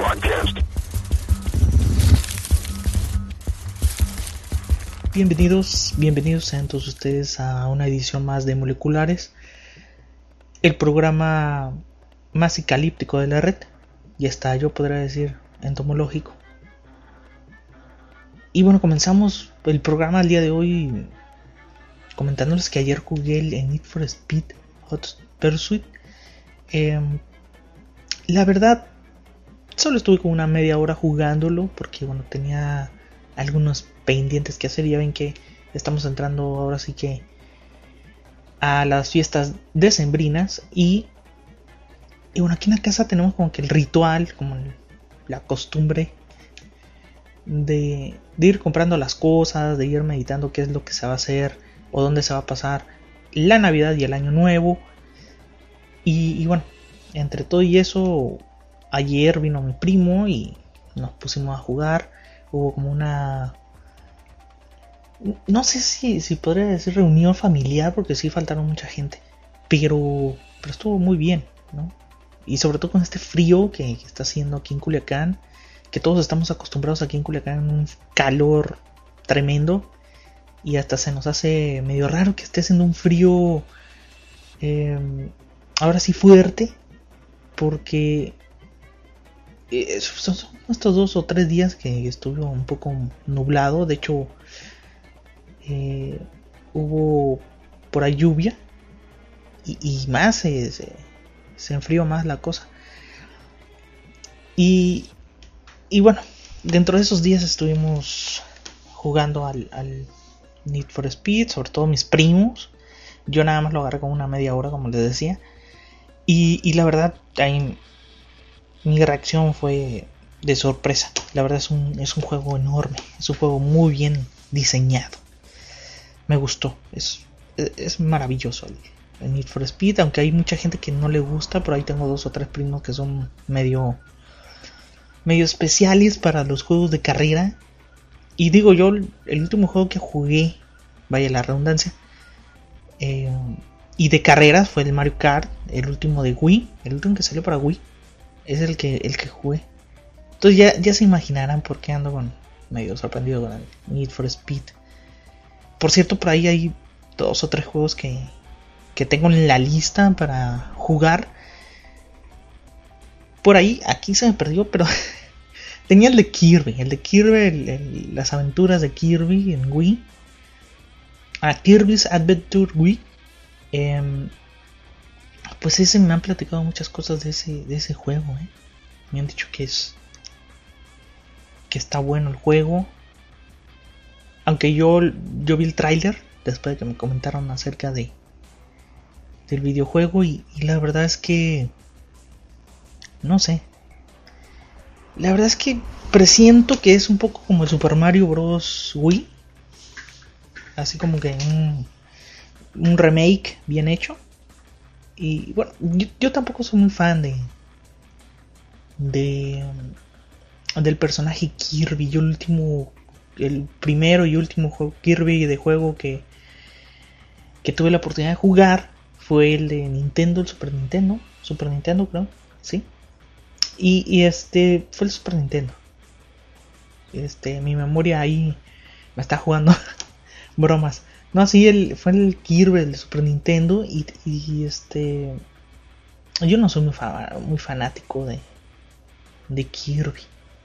Bienvenidos sean todos ustedes a una edición más de Moleculares, el programa más psicalíptico de la red, y hasta yo podría decir entomológico. Y bueno, comenzamos el programa el día de hoy comentándoles que ayer jugué el Need for Speed Hot Pursuit. La verdad, solo estuve como una media hora jugándolo porque bueno, tenía algunos pendientes que hacer. Ya ven que estamos entrando ahora sí que a las fiestas decembrinas y bueno, aquí en la casa tenemos como que el ritual, como la costumbre de ir comprando las cosas, de ir meditando qué es lo que se va a hacer o dónde se va a pasar la Navidad y el Año Nuevo. Y bueno, entre todo y eso, ayer vino mi primo y nos pusimos a jugar. Hubo como una, no sé si podría decir reunión familiar, porque sí faltaron mucha gente, pero estuvo muy bien, ¿no? Y sobre todo con este frío que está haciendo aquí en Culiacán, que todos estamos acostumbrados aquí en Culiacán a un calor tremendo, y hasta se nos hace medio raro que esté haciendo un frío ahora sí fuerte, porque son estos 2 o 3 días que estuvo un poco nublado. De hecho, hubo por ahí lluvia y más se enfrió más la cosa. Y bueno, dentro de esos días estuvimos jugando al Need for Speed, sobre todo mis primos. Yo nada más lo agarré con una media hora, como les decía. Y la verdad, ahí mi reacción fue de sorpresa. La verdad es un juego enorme, es un juego muy bien diseñado. Me gustó, es maravilloso el Need for Speed, aunque hay mucha gente que no le gusta. Por ahí tengo 2 o 3 primos que son medio especiales para los juegos de carrera. Y digo yo, el último juego que jugué, vaya la redundancia, y de carreras fue el Mario Kart, el último de Wii, el último que salió para Wii. Es el que jugué. Entonces ya se imaginarán por qué ando medio sorprendido con el Need for Speed. Por cierto, por ahí hay 2 o 3 juegos que tengo en la lista para jugar. Por ahí, aquí se me perdió, pero tenía el de Kirby, las aventuras de Kirby en Wii. Kirby's Adventure Wii. Pues ese me han platicado muchas cosas de ese juego. Me han dicho que está bueno el juego. Aunque yo vi el tráiler después de que me comentaron acerca del videojuego y la verdad es que no sé. La verdad es que presiento que es un poco como el Super Mario Bros. Wii. Así como que un remake bien hecho. Y bueno, yo tampoco soy muy fan del personaje Kirby. Yo el primero y último juego Kirby de juego que tuve la oportunidad de jugar fue el de Nintendo, el Super Nintendo creo, sí. Y fue el Super Nintendo. Mi memoria ahí me está jugando bromas. No, sí, fue el Kirby del Super Nintendo y yo no soy muy fanático de Kirby.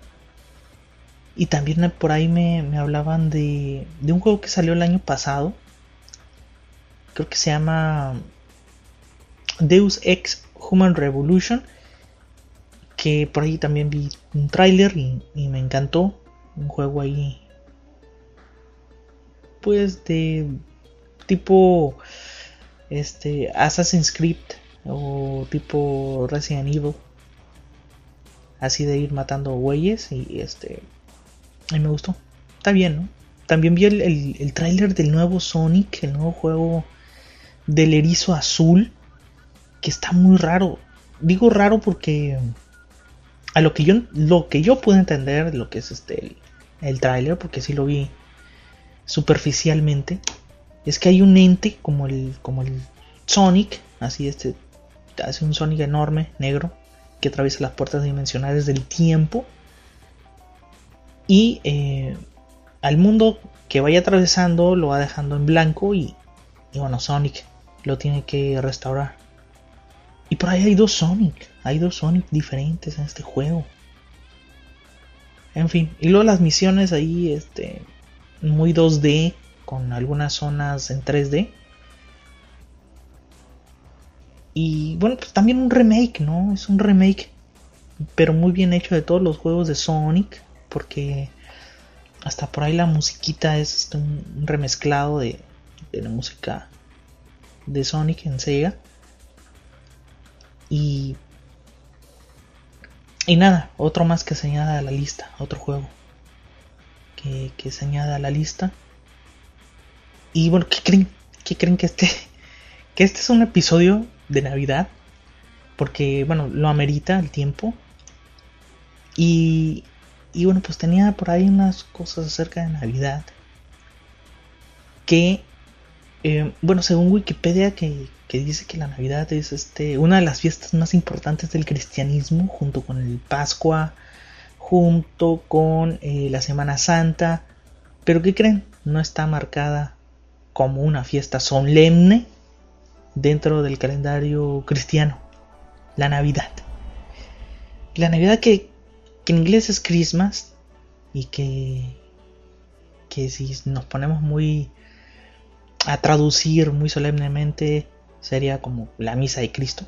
Y también por ahí me hablaban de un juego que salió el año pasado. Creo que se llama Deus Ex Human Revolution, que por ahí también vi un tráiler y me encantó. Un juego ahí pues de tipo Assassin's Creed o tipo Resident Evil, así de ir matando güeyes y me gustó. Está bien, ¿no? También vi el tráiler del nuevo Sonic, el nuevo juego del erizo azul, que está muy raro. Digo raro porque a lo que yo puedo entender, lo que es el tráiler, porque sí lo vi superficialmente, es que hay un ente como el Sonic, así hace un Sonic enorme, negro, que atraviesa las puertas dimensionales del tiempo. Y al mundo que vaya atravesando lo va dejando en blanco y bueno, Sonic lo tiene que restaurar. Y por ahí hay dos Sonic diferentes en este juego. En fin, y luego las misiones ahí muy 2D, con algunas zonas en 3D. Y bueno, pues también un remake, ¿no? Es un remake, pero muy bien hecho, de todos los juegos de Sonic, porque hasta por ahí la musiquita es un remezclado de la música de Sonic en Sega. Y nada, otro más que se añade a la lista, otro juego que se añade a la lista. Y bueno, ¿qué creen que este es un episodio de Navidad? Porque bueno, lo amerita el tiempo. Y bueno, pues tenía por ahí unas cosas acerca de Navidad que bueno, según Wikipedia, que dice que la Navidad es una de las fiestas más importantes del cristianismo, junto con el Pascua, junto con la Semana Santa. Pero ¿qué creen? No está marcada como una fiesta solemne dentro del calendario cristiano. La Navidad que en inglés es Christmas, y que si nos ponemos muy a traducir muy solemnemente sería como la misa de Cristo.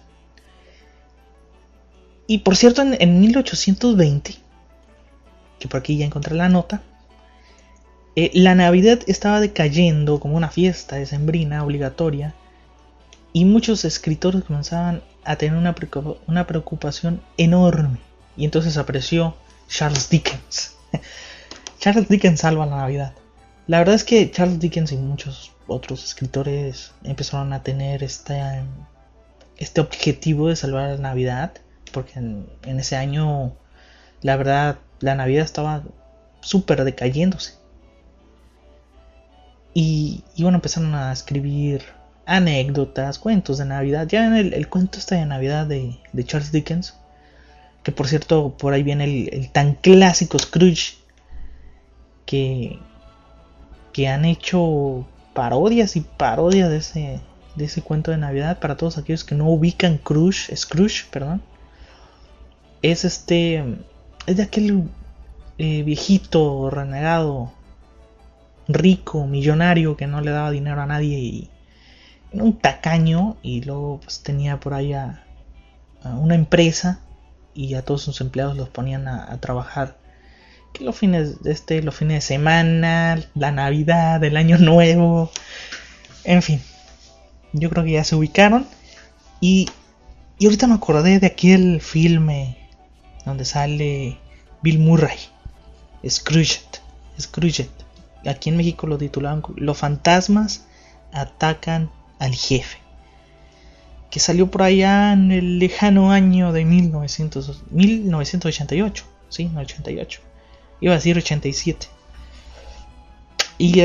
Y por cierto, en 1820, que por aquí ya encontré la nota, la Navidad estaba decayendo como una fiesta decembrina obligatoria, y muchos escritores comenzaban a tener una preocupación enorme. Y entonces apareció Charles Dickens. Charles Dickens salva la Navidad. La verdad es que Charles Dickens y muchos otros escritores empezaron a tener este objetivo de salvar la Navidad, porque en ese año, la verdad, la Navidad estaba súper decayéndose. Y bueno, empezaron a escribir anécdotas, cuentos de Navidad. Ya en el cuento de Navidad de Charles Dickens, que por cierto, por ahí viene el tan clásico Scrooge, que han hecho parodias y parodias de ese cuento de Navidad. Para todos aquellos que no ubican Scrooge, es de aquel viejito renegado, rico, millonario, que no le daba dinero a nadie y era un tacaño, y luego pues tenía por ahí a una empresa, y a todos sus empleados los ponían a trabajar que los fines de semana, la Navidad, el Año Nuevo, en fin. Yo creo que ya se ubicaron. Y ahorita me acordé de aquel filme donde sale Bill Murray, Scrooged. Aquí en México lo titulaban Los fantasmas atacan al jefe, que salió por allá en el lejano año de 1988. Sí, 88. Iba a decir 87. Y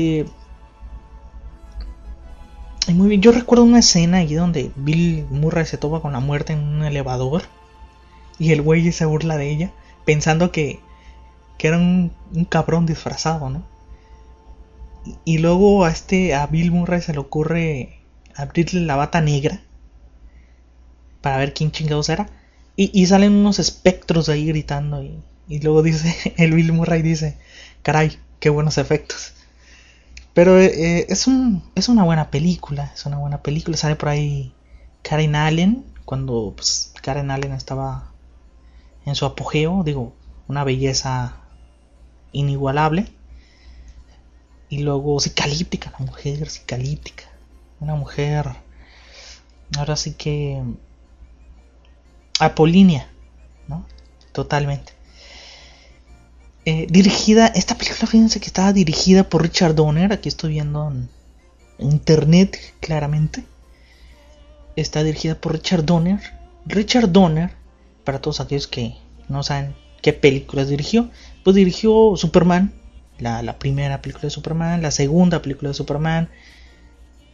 muy bien, yo recuerdo una escena allí donde Bill Murray se topa con la muerte en un elevador, y el güey se burla de ella, pensando que era un cabrón disfrazado, ¿no? Y luego a Bill Murray se le ocurre abrirle la bata negra para ver quién chingados era, y salen unos espectros ahí gritando, y luego el Bill Murray dice, caray, qué buenos efectos. Pero es una buena película, sale por ahí Karen Allen, cuando pues, Karen Allen estaba en su apogeo, una belleza inigualable. Y luego Cicalíptica, una mujer, ahora sí que Apolínea, ¿no? Totalmente. Esta película, fíjense que estaba dirigida por Richard Donner. Aquí estoy viendo en internet claramente. Está dirigida por Richard Donner. Richard Donner, para todos aquellos que no saben qué películas dirigió, pues dirigió Superman, la primera película de Superman, la segunda película de Superman,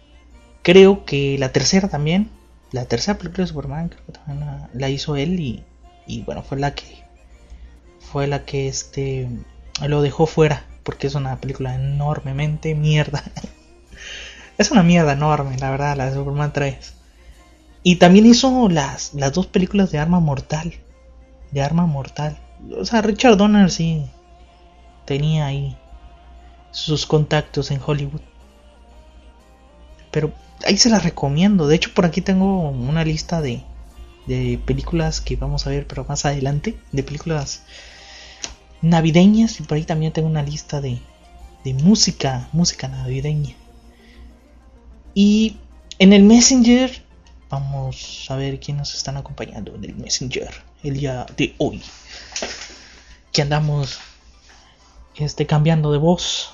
creo que la tercera también. La tercera película de Superman creo que también la hizo él, y bueno, fue la que lo dejó fuera, porque es una película enormemente mierda. Es una mierda enorme, la verdad, la de Superman 3. Y también hizo las dos películas de Arma Mortal. De Arma Mortal. O sea, Richard Donner sí tenía ahí sus contactos en Hollywood. Pero ahí se las recomiendo. De hecho, por aquí tengo una lista de películas que vamos a ver, pero más adelante. De películas navideñas. Y por ahí también tengo una lista de música navideña. Y en el Messenger, vamos a ver quién nos están acompañando en el Messenger el día de hoy. Que andamos cambiando de voz.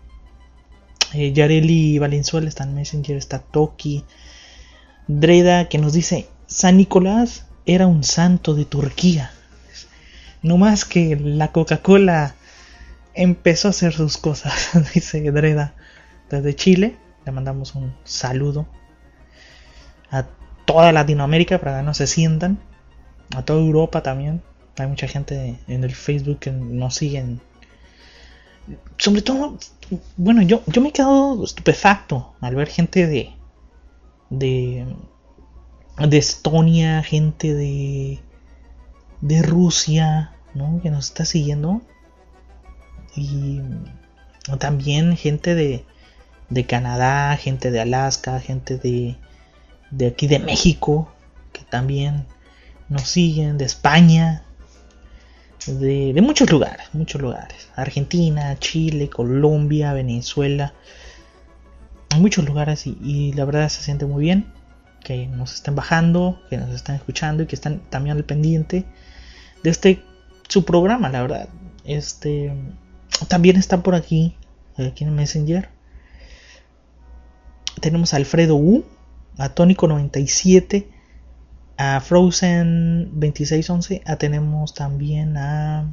Yareli Valenzuela está en Messenger, está Toki. Dreda que nos dice: San Nicolás era un santo de Turquía. No más que la Coca-Cola empezó a hacer sus cosas, dice Dreda desde Chile. Le mandamos un saludo a toda Latinoamérica para que no se sientan, a toda Europa también. Hay mucha gente en el Facebook que nos siguen. Sobre todo, bueno, yo me he quedado estupefacto al ver gente de Estonia, gente de Rusia, ¿no? Que nos está siguiendo. Y también gente de Canadá, gente de Alaska, gente de aquí de México, que también nos siguen, de España, de muchos lugares, Argentina, Chile, Colombia, Venezuela, hay muchos lugares y la verdad se siente muy bien que nos estén bajando, que nos están escuchando y que están también al pendiente de su programa, la verdad. También está por aquí en Messenger. Tenemos a Alfredo U, a Tónico 97, a Frozen 2611, tenemos también a,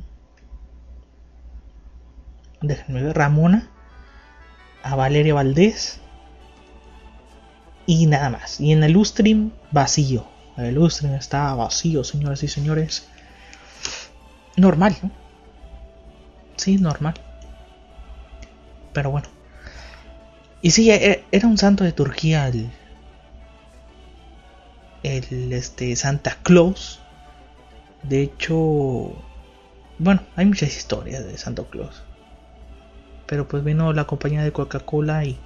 déjenme ver, Ramona, a Valeria Valdés y nada más. Y en el Ustream vacío. El Ustream está vacío, señoras y señores. Normal, ¿no? Sí, normal. Pero bueno. Y sí, era un santo de Turquía el Santa Claus. De hecho, bueno, hay muchas historias de Santa Claus. Pero pues vino la compañía de Coca-Cola y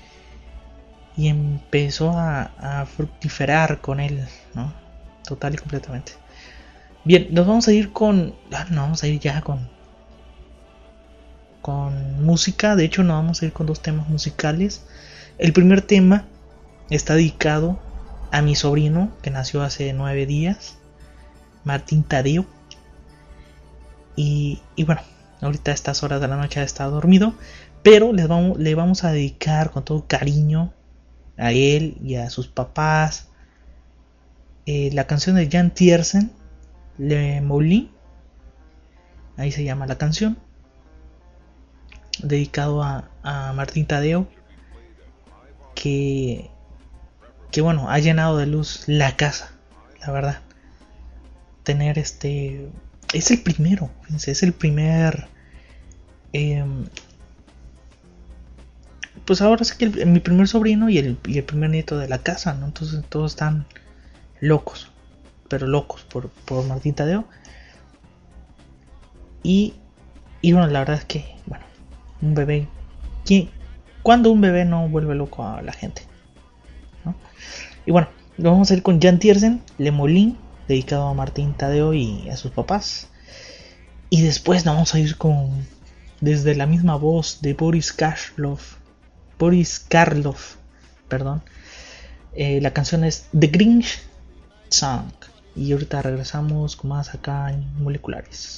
empezó a fructiferar con él, ¿no? Total y completamente. Bien, nos vamos a ir vamos a ir ya con música. De hecho, nos vamos a ir con dos temas musicales. El primer tema está dedicado a mi sobrino que nació hace 9 días, Martín Tadeo. Y bueno, ahorita a estas horas de la noche está dormido, pero le vamos a dedicar con todo cariño a él y a sus papás la canción de Jan Tiersen, Le Moulin, ahí se llama la canción, dedicado a Martín Tadeo, que bueno, ha llenado de luz la casa, la verdad. Tener es el primero, fíjense, es el primer pues ahora sí que mi primer sobrino y el primer nieto de la casa, ¿no? Entonces todos están locos, pero locos por Martín Tadeo. Y bueno, la verdad es que, bueno, un bebé, ¿cuándo un bebé no vuelve loco a la gente? ¿No? Y bueno, nos vamos a ir con Jan Tiersen, Le Moulin, dedicado a Martín Tadeo y a sus papás. Y después nos vamos a ir con, desde la misma voz de Boris Karloff, perdón. La canción es The Grinch Song. Y ahorita regresamos con más acá en Moleculares.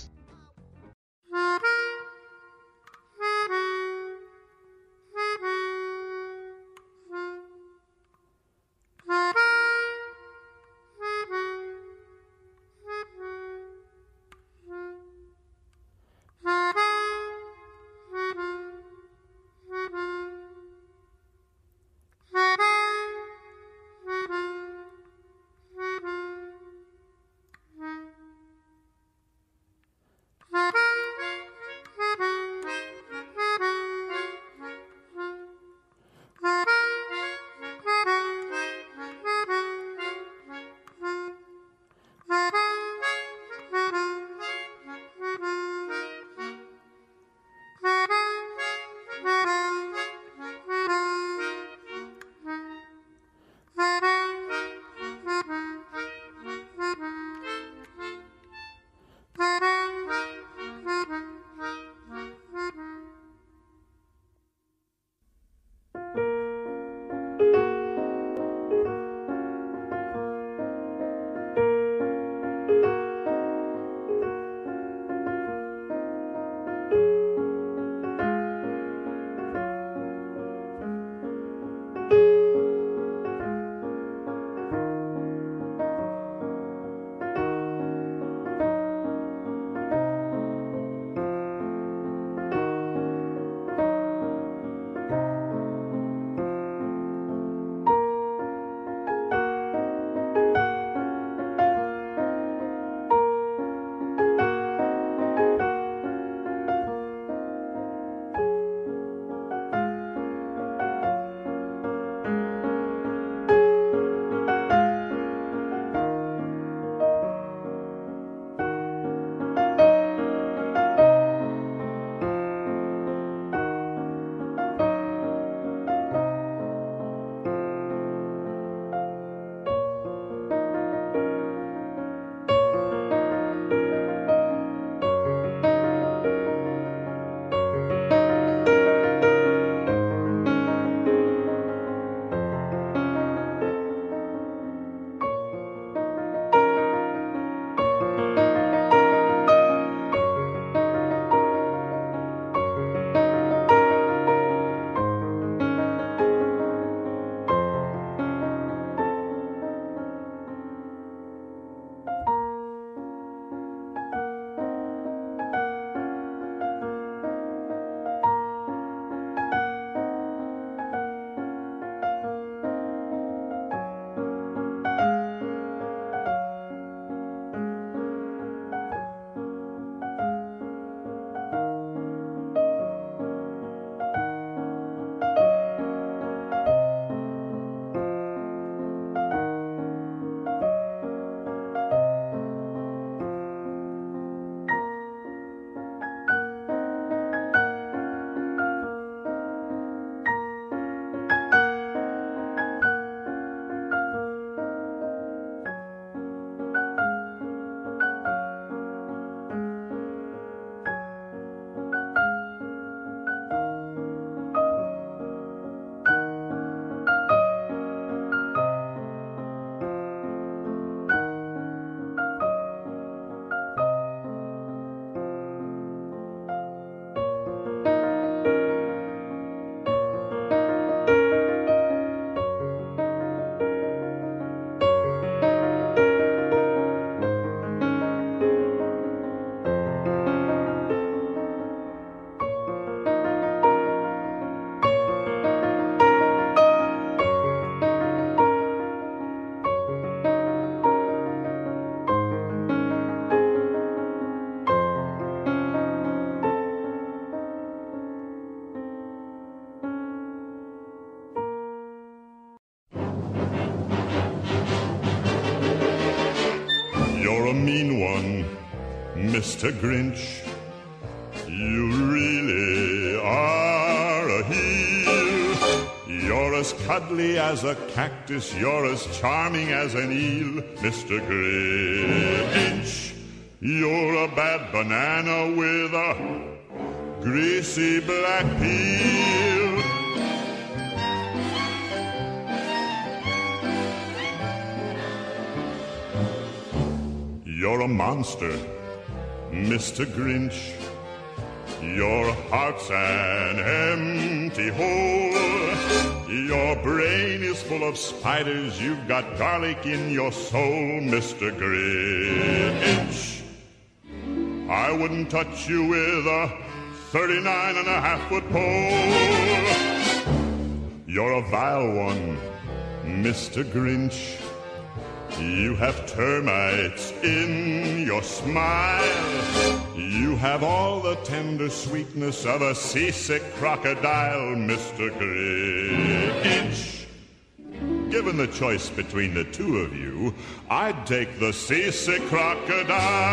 You're a mean one, Mr. Grinch. You really are a heel. You're as cuddly as a cactus. You're as charming as an eel, Mr. Grinch. You're a bad banana with a greasy black peel. You're a monster, Mr. Grinch. Your heart's an empty hole. Your brain is full of spiders. You've got garlic in your soul, Mr. Grinch. I wouldn't touch you with a 39.5-foot pole. You're a vile one, Mr. Grinch. You have termites in your smile. You have all the tender sweetness of a seasick crocodile, Mr. Grinch. Given the choice between the two of you, I'd take the seasick crocodile.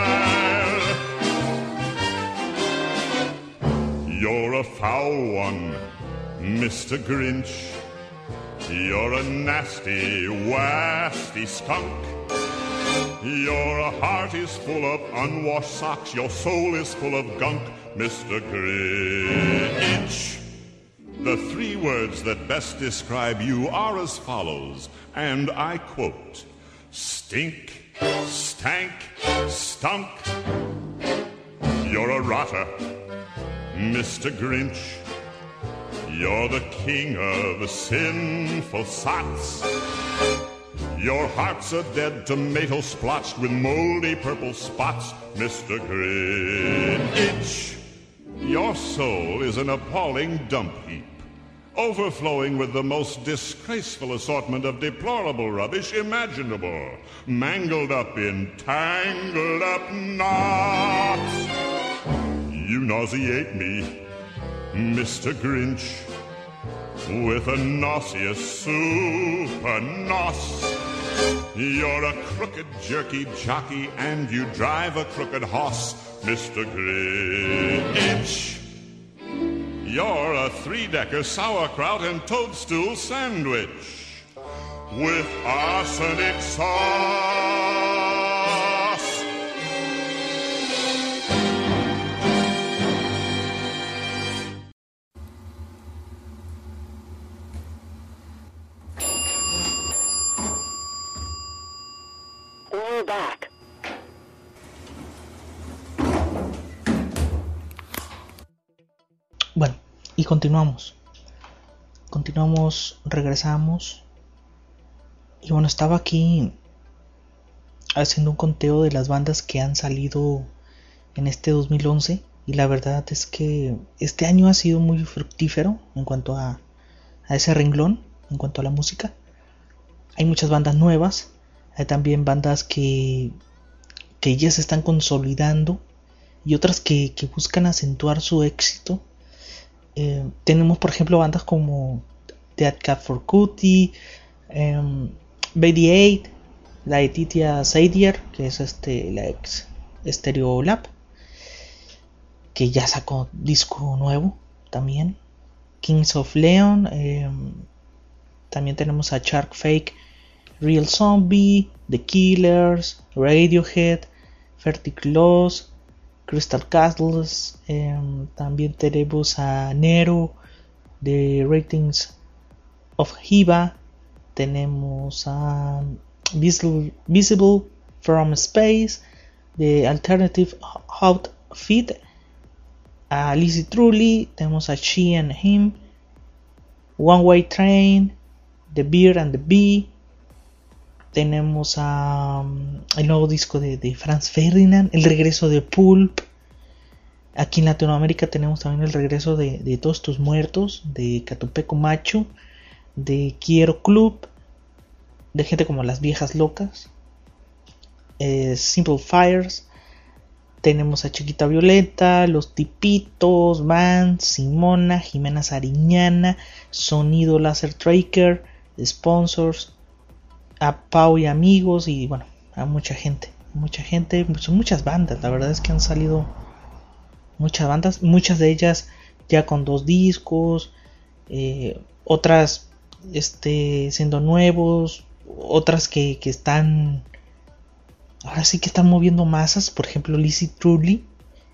You're a foul one, Mr. Grinch. You're a nasty, wasty skunk. Your heart is full of unwashed socks. Your soul is full of gunk, Mr. Grinch. The three words that best describe you are as follows, and I quote: stink, stank, stunk. You're a rotter, Mr. Grinch. You're the king of sinful sots. Your heart's a dead tomato splotched with moldy purple spots, Mr. Grinch. Your soul is an appalling dump heap, overflowing with the most disgraceful assortment of deplorable rubbish imaginable, mangled up in tangled up knots. You nauseate me, Mr. Grinch, with a nauseous super nos. You're a crooked jerky jockey and you drive a crooked hoss, Mr. Grinch. You're a three-decker sauerkraut and toadstool sandwich with arsenic sauce. We're back. Bueno, y continuamos. Regresamos. Y bueno, estaba aquí haciendo un conteo de las bandas que han salido en este 2011. Y la verdad es que este año ha sido muy fructífero en cuanto a ese renglón, en cuanto a la música. Hay muchas bandas nuevas. Hay también bandas que ya se están consolidando y otras que buscan acentuar su éxito. Tenemos por ejemplo bandas como Dead Cat for Cutie, Baby 8, Laetitia Sadier, que es la ex Stereolab, que ya sacó disco nuevo también. Kings of Leon, también tenemos a Shark Fake, Real Zombie, The Killers, Radiohead, Fertig Claws, Crystal Castles. También tenemos a Nero, The Ratings of Hiva. Tenemos a Visible from Space, The Alternative Outfit, a Lizzie Truly. Tenemos a She and Him, One Way Train, The Beard and the Bee. Tenemos el nuevo disco de Franz Ferdinand, el regreso de Pulp. Aquí en Latinoamérica tenemos también el regreso de Todos Tus Muertos, de Catupeco Macho, de Quiero Club, de gente como Las Viejas Locas, Simple Fires. Tenemos a Chiquita Violeta, Los Tipitos, Vans, Simona, Jimena Sariñana, Sonido Laser Tracker, Sponsors, a Pau y amigos, y bueno, a mucha gente mucha gente, son muchas bandas. La verdad es que han salido muchas bandas, muchas de ellas ya con 2 discos, otras siendo nuevos, otras que están, ahora sí que están moviendo masas. Por ejemplo, Lizzy Trulli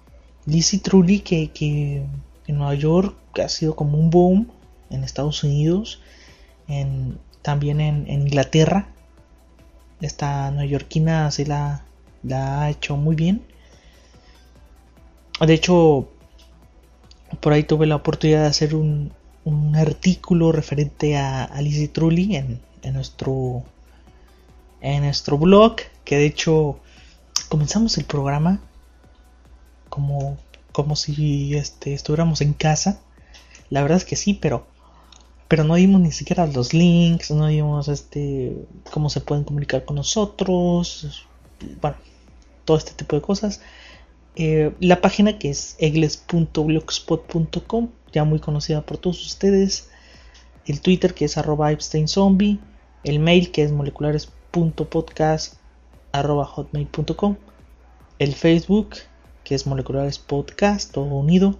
que en Nueva York ha sido como un boom, en Estados Unidos, también en Inglaterra. Esta neoyorquina sí la ha hecho muy bien. De hecho, por ahí tuve la oportunidad de hacer un artículo referente a Lizzy Trulli en nuestro blog, que de hecho comenzamos el programa como si estuviéramos en casa. La verdad es que sí, pero no dimos ni siquiera los links, no dimos cómo se pueden comunicar con nosotros, bueno, todo este tipo de cosas. La página, que es egles.blogspot.com, ya muy conocida por todos ustedes. El Twitter, que es @epsteinzombie. El mail, que es moleculares.podcast@hotmail.com. El Facebook, que es molecularespodcast, todo unido.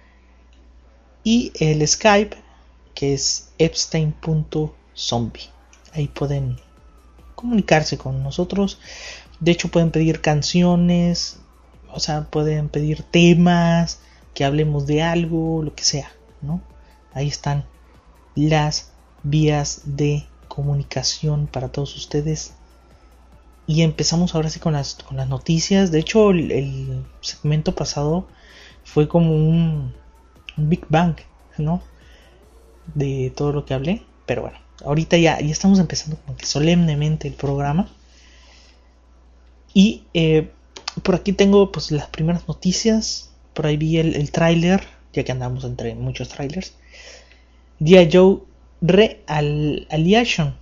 Y el Skype, que es epstein.zombie. Ahí pueden comunicarse con nosotros. De hecho, pueden pedir canciones, o sea, pueden pedir temas, que hablemos de algo, lo que sea, ¿no? Ahí están las vías de comunicación para todos ustedes. Y empezamos ahora sí con las noticias. De hecho, el segmento pasado fue como un Big Bang, ¿no? De todo lo que hablé. Pero bueno, ahorita ya estamos empezando como que solemnemente el programa. Y por aquí tengo pues las primeras noticias. Por ahí vi el tráiler, ya que andamos entre muchos trailers. G.I. Joe Re-Aliation.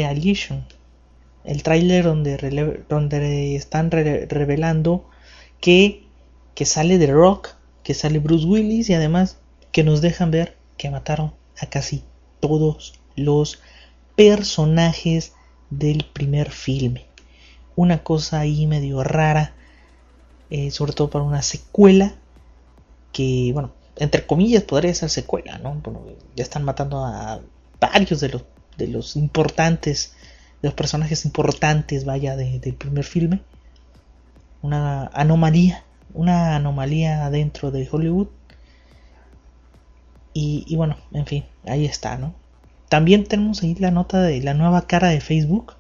El tráiler donde están revelando que sale The Rock, que sale Bruce Willis, y además que nos dejan ver que mataron a casi todos los personajes del primer filme. Una cosa ahí medio rara, sobre todo para una secuela que, bueno, entre comillas podría ser secuela, ¿no? Bueno, ya están matando a varios de los importantes, de los personajes importantes, vaya, del primer filme. Una anomalía dentro de Hollywood. Y bueno, en fin, ahí está, ¿no? También tenemos ahí la nota de la nueva cara de Facebook.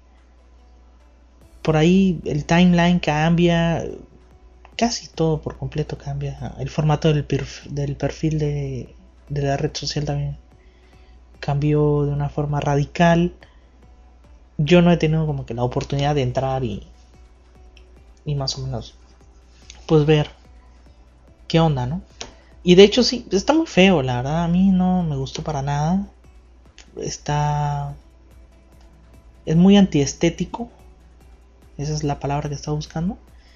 Por ahí el timeline cambia, casi todo por completo cambia. El formato del perfil de la red social también cambió de una forma radical. Yo no he tenido como que la oportunidad de entrar y más o menos pues ver qué onda, ¿no? Y de hecho sí, está muy feo, la verdad. A mí no me gustó para nada. Es muy antiestético. Esa es la palabra que estaba buscando.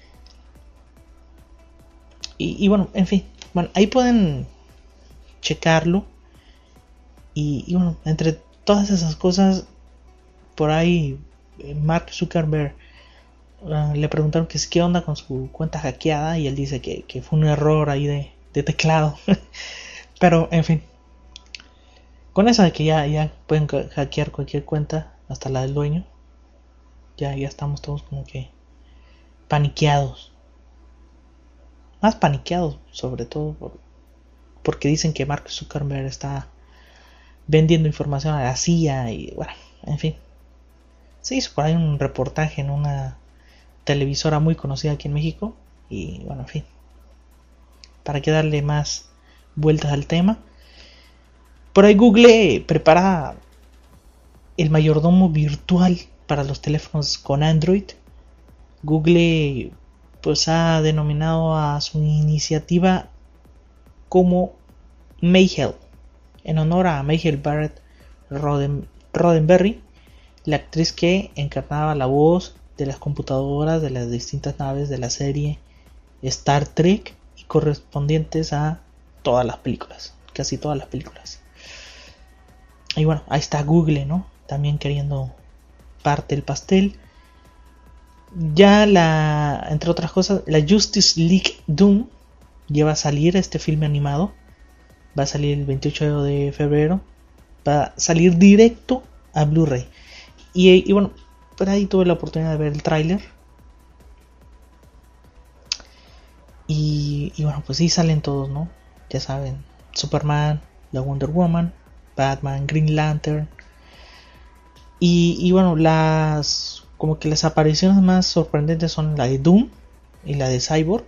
Y bueno, en fin. Bueno, ahí pueden checarlo. Y bueno, entre todas esas cosas, por ahí Mark Zuckerberg le preguntaron que qué onda con su cuenta hackeada. Y él dice que fue un error ahí de teclado. Pero en fin, con eso de que ya pueden hackear cualquier cuenta, hasta la del dueño, ya estamos todos como que paniqueados. Más paniqueados, sobre todo porque dicen que Mark Zuckerberg está vendiendo información a la CIA. Y bueno, en fin, se hizo por ahí un reportaje en una televisora muy conocida aquí en México. Y bueno, en fin, para que darle más vueltas al tema, por ahí Google prepara el mayordomo virtual para los teléfonos con Android. Google pues ha denominado a su iniciativa como Mayhell, en honor a Mayhell Barrett Roddenberry, la actriz que encarnaba la voz de las computadoras de las distintas naves de la serie Star Trek y correspondientes a todas las películas, casi todas las películas. Y bueno, ahí está Google, ¿no? También queriendo parte del pastel. ya entre otras cosas, la Justice League Doom ya va a salir, este filme animado. Va a salir el 28 de febrero. Va a salir directo a Blu-ray. Y bueno, por ahí tuve la oportunidad de ver el tráiler. Y bueno, pues sí salen todos, ¿no? Ya saben, Superman, la Wonder Woman, Batman, Green Lantern. Y bueno, como que las apariciones más sorprendentes son la de Doom y la de Cyborg.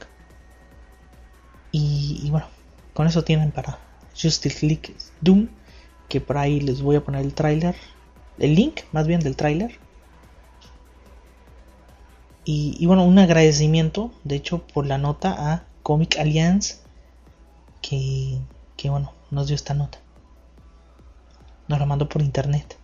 Y bueno, con eso tienen para Justice League Doom, que por ahí les voy a poner el tráiler, el link más bien del tráiler. Y bueno, un agradecimiento, de hecho, por la nota a Comic Alliance, que bueno, nos dio esta nota. Nos la mandó por internet.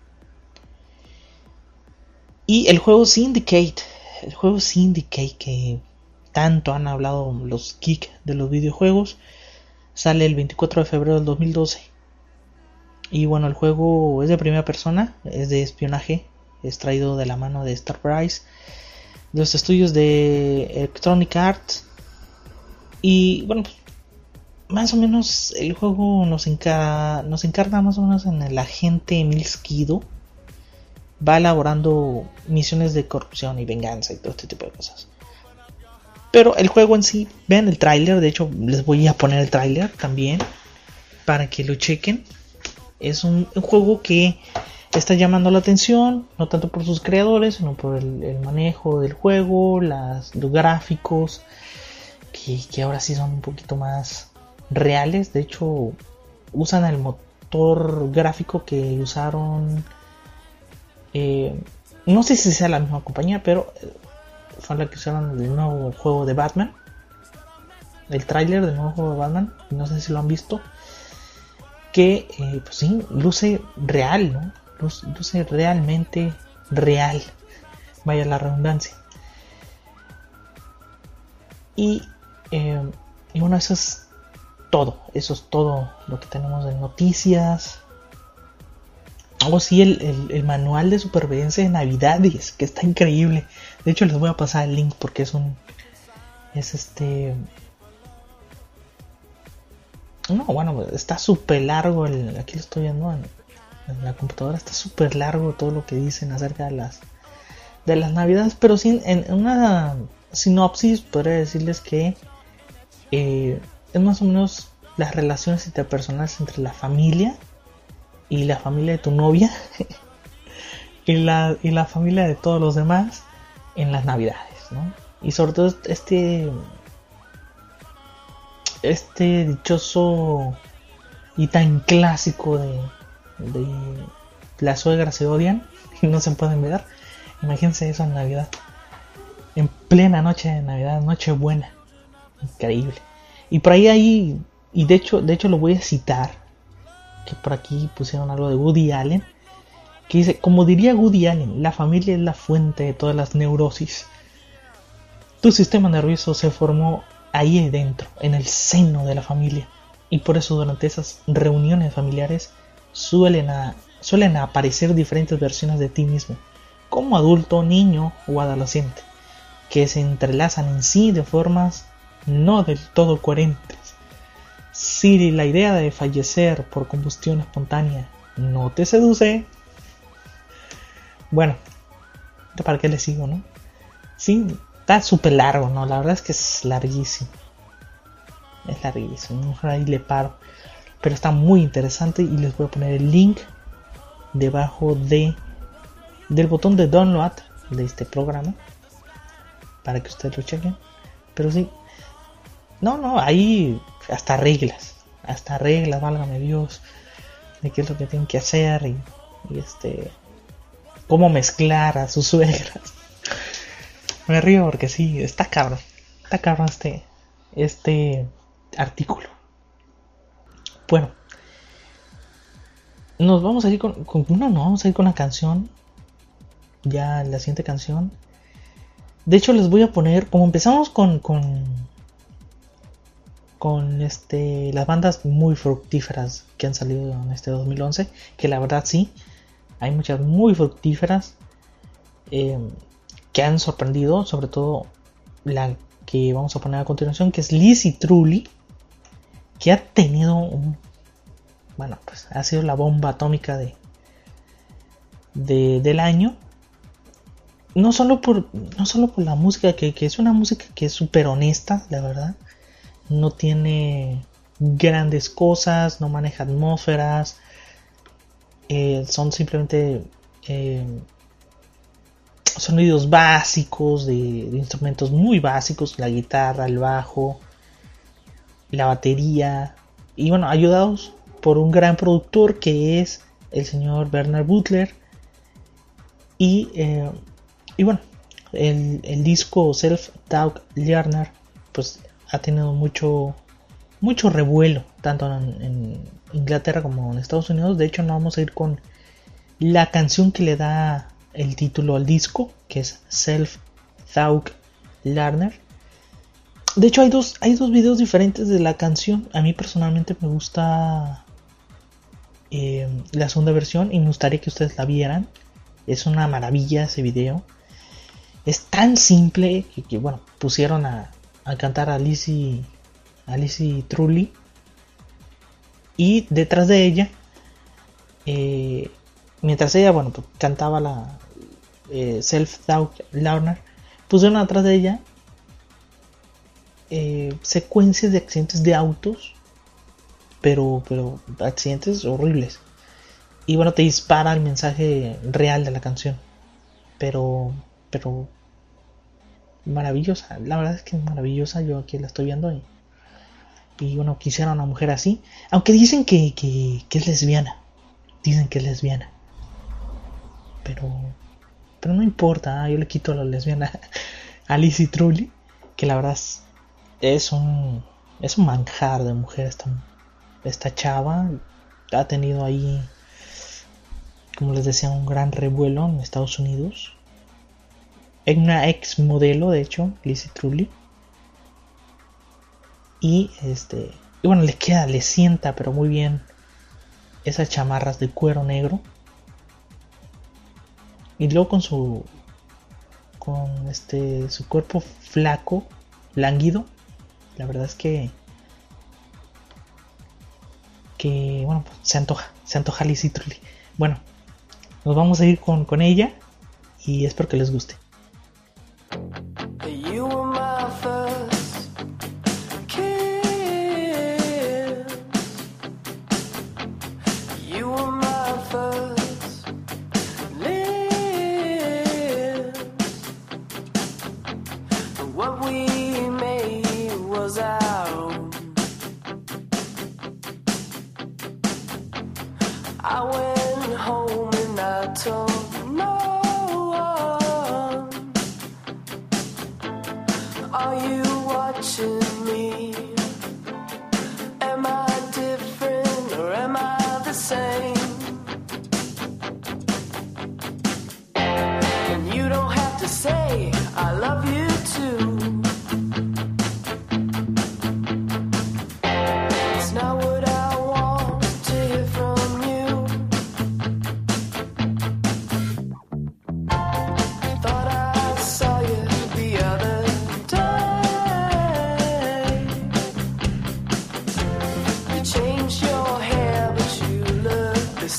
Y el juego Syndicate, que tanto han hablado los geeks de los videojuegos, sale el 24 de febrero del 2012. Y bueno, el juego es de primera persona, es de espionaje, es traído de la mano de Starbreeze, de los estudios de Electronic Arts. Y bueno, pues, más o menos el juego nos encarna más o menos en el agente Milskido. Va elaborando misiones de corrupción y venganza y todo este tipo de cosas. Pero el juego en sí, vean el tráiler, de hecho les voy a poner el tráiler también para que lo chequen. Es un juego que está llamando la atención, no tanto por sus creadores, sino por el manejo del juego, los gráficos, que ahora sí son un poquito más reales. De hecho, usan el motor gráfico que usaron, no sé si sea la misma compañía, pero fue la que usaron el nuevo juego de Batman, el tráiler del nuevo juego de Batman. No sé si lo han visto, que pues sí, luce real, ¿no? Luce realmente real, vaya la redundancia. Y bueno, eso es todo lo que tenemos de noticias. Hago sí el manual de supervivencia de Navidades, que está increíble. De hecho les voy a pasar el link porque no, bueno, está súper largo. Aquí lo estoy viendo en la computadora. Está súper largo todo lo que dicen acerca de las Navidades. Pero sí, en una sinopsis podría decirles que es más o menos las relaciones interpersonales entre la familia y la familia de tu novia y la familia de todos los demás en las Navidades, ¿no? Y sobre todo este dichoso y tan clásico de las suegras se odian y no se pueden ver. Imagínense eso en Navidad, en plena noche de Navidad, noche buena, increíble. Y por ahí y de hecho lo voy a citar, que por aquí pusieron algo de Woody Allen, que dice: como diría Woody Allen, la familia es la fuente de todas las neurosis. Tu sistema nervioso se formó ahí dentro, en el seno de la familia, y por eso durante esas reuniones familiares suelen aparecer diferentes versiones de ti mismo, como adulto, niño o adolescente, que se entrelazan en sí de formas no del todo coherentes. Si la idea de fallecer por combustión espontánea no te seduce, bueno, ¿para qué le sigo, no? Sí, está súper largo, ¿no? La verdad es que es larguísimo. Es larguísimo, ahí le paro. Pero está muy interesante y les voy a poner el link debajo del botón de download de este programa para que ustedes lo chequen. Pero sí, no, ahí hasta reglas, válgame Dios, de qué es lo que tienen que hacer y cómo mezclar a sus suegras. Me río porque sí, está cabrón este artículo. Bueno, nos vamos a ir vamos a ir con la canción, ya la siguiente canción. De hecho les voy a poner, como empezamos con las bandas muy fructíferas que han salido en este 2011, que la verdad sí, hay muchas muy fructíferas. que han sorprendido, sobre todo la que vamos a poner a continuación, que es Lizzie Truly, que ha tenido bueno, pues ha sido la bomba atómica del año. No solo por la música, que es una música que es súper honesta, la verdad. No tiene grandes cosas, no maneja atmósferas. Son simplemente sonidos básicos de instrumentos muy básicos, la guitarra, el bajo, la batería, y bueno, ayudados por un gran productor que es el señor Bernard Butler. Y bueno, el disco Self-Taught Learner pues ha tenido mucho revuelo tanto en Inglaterra como en Estados Unidos. De hecho, no vamos a ir con la canción que le da el título al disco, que es Self-Taught Learner. De hecho, hay dos videos diferentes de la canción. A mí personalmente me gusta la segunda versión y me gustaría que ustedes la vieran. Es una maravilla ese video. Es tan simple que bueno, pusieron a cantar a Lizzie Truly, y detrás de ella, mientras ella bueno, pues, cantaba la Self-Taught Learner, pusieron atrás de ella secuencias de accidentes de autos, pero accidentes horribles. Y bueno, te dispara el mensaje real de la canción. Pero maravillosa. La verdad es que es maravillosa. Yo aquí la estoy viendo. Y bueno, quisiera una mujer así. Aunque dicen que es lesbiana. Dicen que es lesbiana. Pero no importa. Yo le quito la lesbiana a Lizzie Truly. Que la verdad es un manjar de mujer. Esta chava ha tenido ahí, como les decía, un gran revuelo en Estados Unidos. Es una ex modelo, de hecho, Lizzie Truly. Y bueno, le sienta pero muy bien esas chamarras de cuero negro. Y luego con su cuerpo flaco, lánguido. La verdad es que bueno, pues, se antoja Lizzie Truly. Bueno, nos vamos a ir con ella y espero que les guste. You were my first kiss. You were my first live. What we made was our own. I went home and I told no one. Are you watching me? Am I different or am I the same? And you don't have to say I love you too. It's not what I want to hear from you. Thought I saw you the other day. You changed your hair, but you look the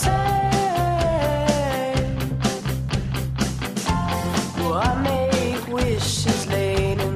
same. Well, I make wishes late in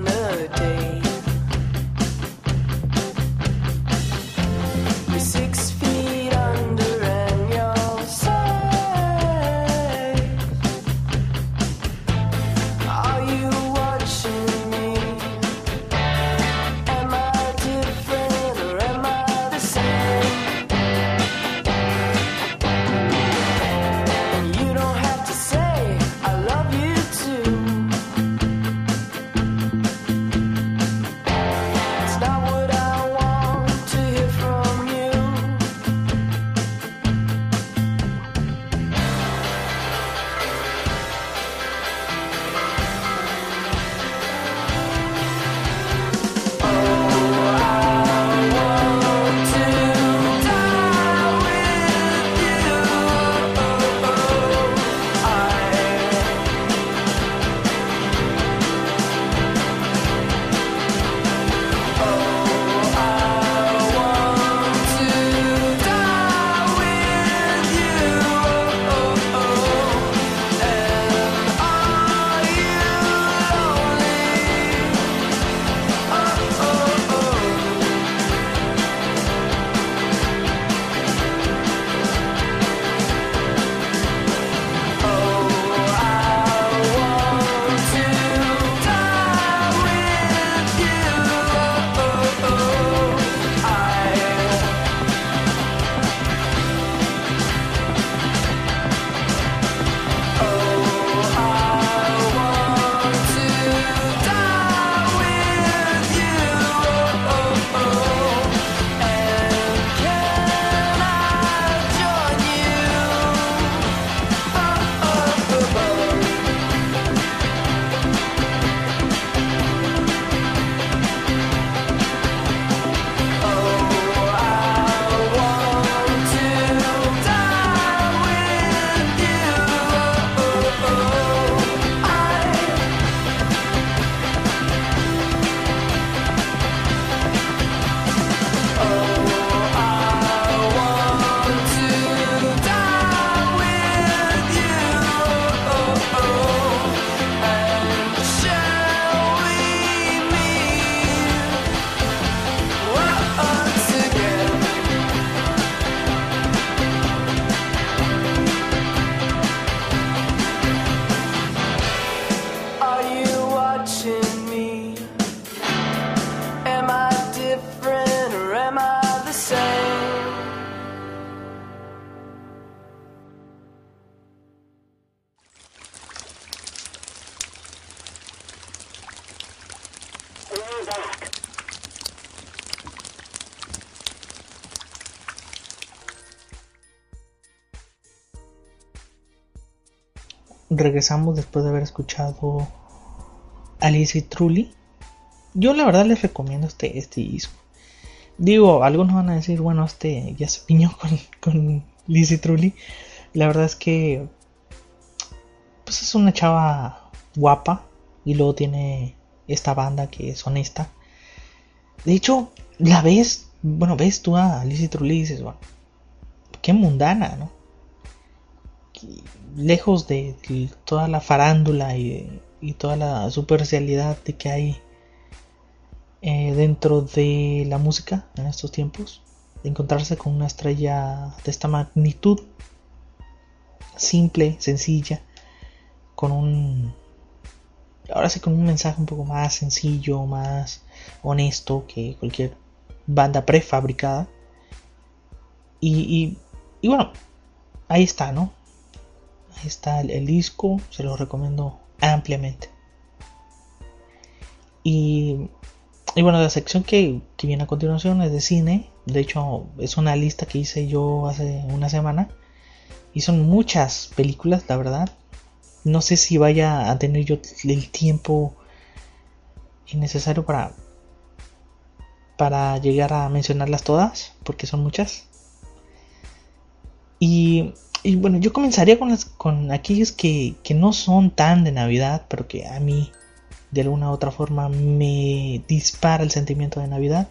We're back. Regresamos después de haber escuchado a Lizzie Truly. Yo la verdad les recomiendo este disco. Digo, algunos van a decir, bueno, ya se piñó con Lizzie Truly. La verdad es que pues es una chava guapa y luego tiene esta banda que es honesta. De hecho, ves tú a Lizzie Truly y dices, bueno, qué mundana, ¿no? Lejos de toda la farándula y toda la superficialidad de que hay dentro de la música en estos tiempos, de encontrarse con una estrella de esta magnitud, simple, sencilla, con un mensaje un poco más sencillo, más honesto que cualquier banda prefabricada. Y bueno, ahí está, ¿no? Ahí está el disco, se lo recomiendo ampliamente. Y bueno, la sección que viene a continuación es de cine. De hecho, es una lista que hice yo hace una semana. Y son muchas películas, la verdad. No sé si vaya a tener yo el tiempo necesario para llegar a mencionarlas todas, porque son muchas. Y bueno, yo comenzaría con aquellos que no son tan de Navidad, pero que a mí de alguna u otra forma me dispara el sentimiento de Navidad.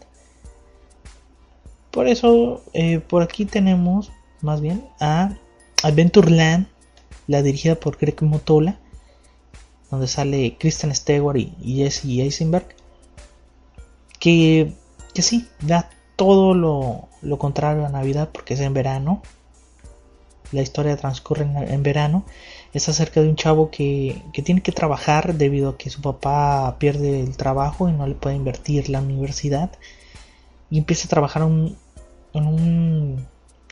Por eso, por aquí tenemos más bien a Adventureland, la dirigida por Greg Mottola, donde sale Kristen Stewart y Jesse Eisenberg, que sí, da todo lo contrario a Navidad, porque es en verano. La historia transcurre en verano. Es acerca de un chavo que tiene que trabajar debido a que su papá pierde el trabajo y no le puede invertir la universidad, y empieza a trabajar en un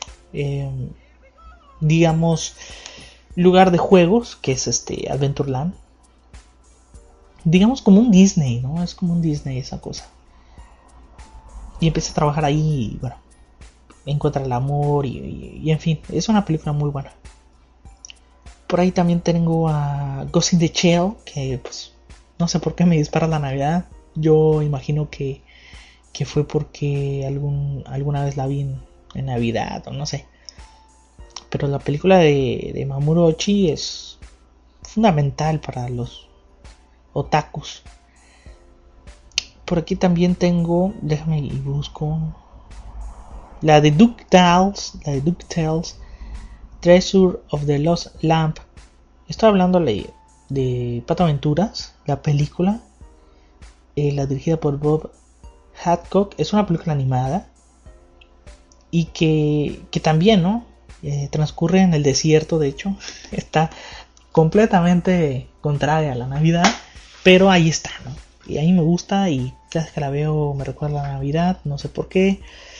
digamos lugar de juegos que es Adventureland, digamos como un Disney, ¿no? Es como un Disney esa cosa, y empieza a trabajar ahí y bueno, encuentra el amor y en fin, es una película muy buena. Por ahí también tengo a Ghost in the Shell, que pues no sé por qué me dispara la Navidad. Yo imagino que fue porque alguna vez la vi en Navidad o no sé. Pero la película de Mamoru Oshii es fundamental para los otakus. Por aquí también tengo, déjame y busco, la de DuckTales, Treasure of the Lost Lamp. Estoy hablándole de Pato Aventuras, la película, la dirigida por Bob Hancock. Es una película animada y que también, ¿no? Transcurre en el desierto. De hecho, está completamente contraria a la Navidad, pero ahí está, ¿no? Y a mí me gusta y cada vez que la veo me recuerda a la Navidad, no sé por qué.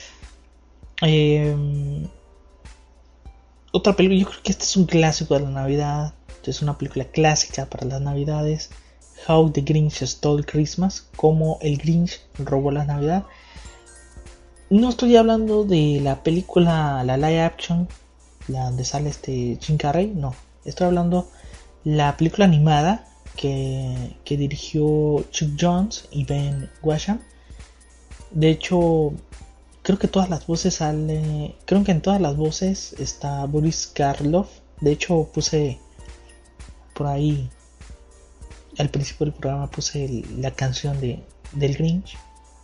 Otra película, yo creo que este es un clásico de la Navidad, es una película clásica para las Navidades, How the Grinch Stole Christmas, como el Grinch robó la Navidad. No estoy hablando de la película, la live action, la donde sale Jim Carrey, no, estoy hablando la película animada que dirigió Chuck Jones y Ben Washam. De hecho, creo que todas las voces creo que en todas las voces está Boris Karloff. De hecho, puse por ahí al principio del programa, puse la canción del Grinch.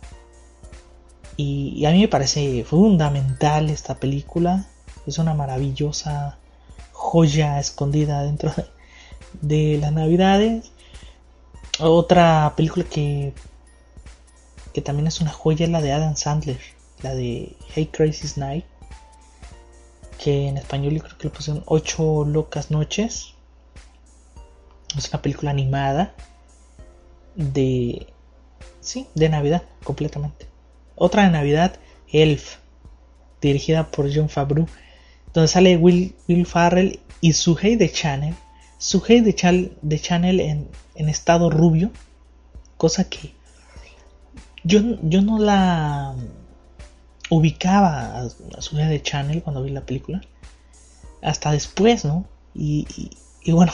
Y a mí me parece fundamental esta película. Es una maravillosa joya escondida dentro de las Navidades. Otra película que también es una joya es la de Adam Sandler, la de Hey Crazy Night, que en español yo creo que le pusieron 8 locas noches. Es una película animada de Navidad completamente. Otra de Navidad, Elf, dirigida por Jon Favreau, donde sale Will Ferrell y Suhey de Chanel. Suhey de Chanel en estado rubio, cosa que Yo no la ubicaba a su de Channel cuando vi la película. Hasta después, ¿no? Y bueno,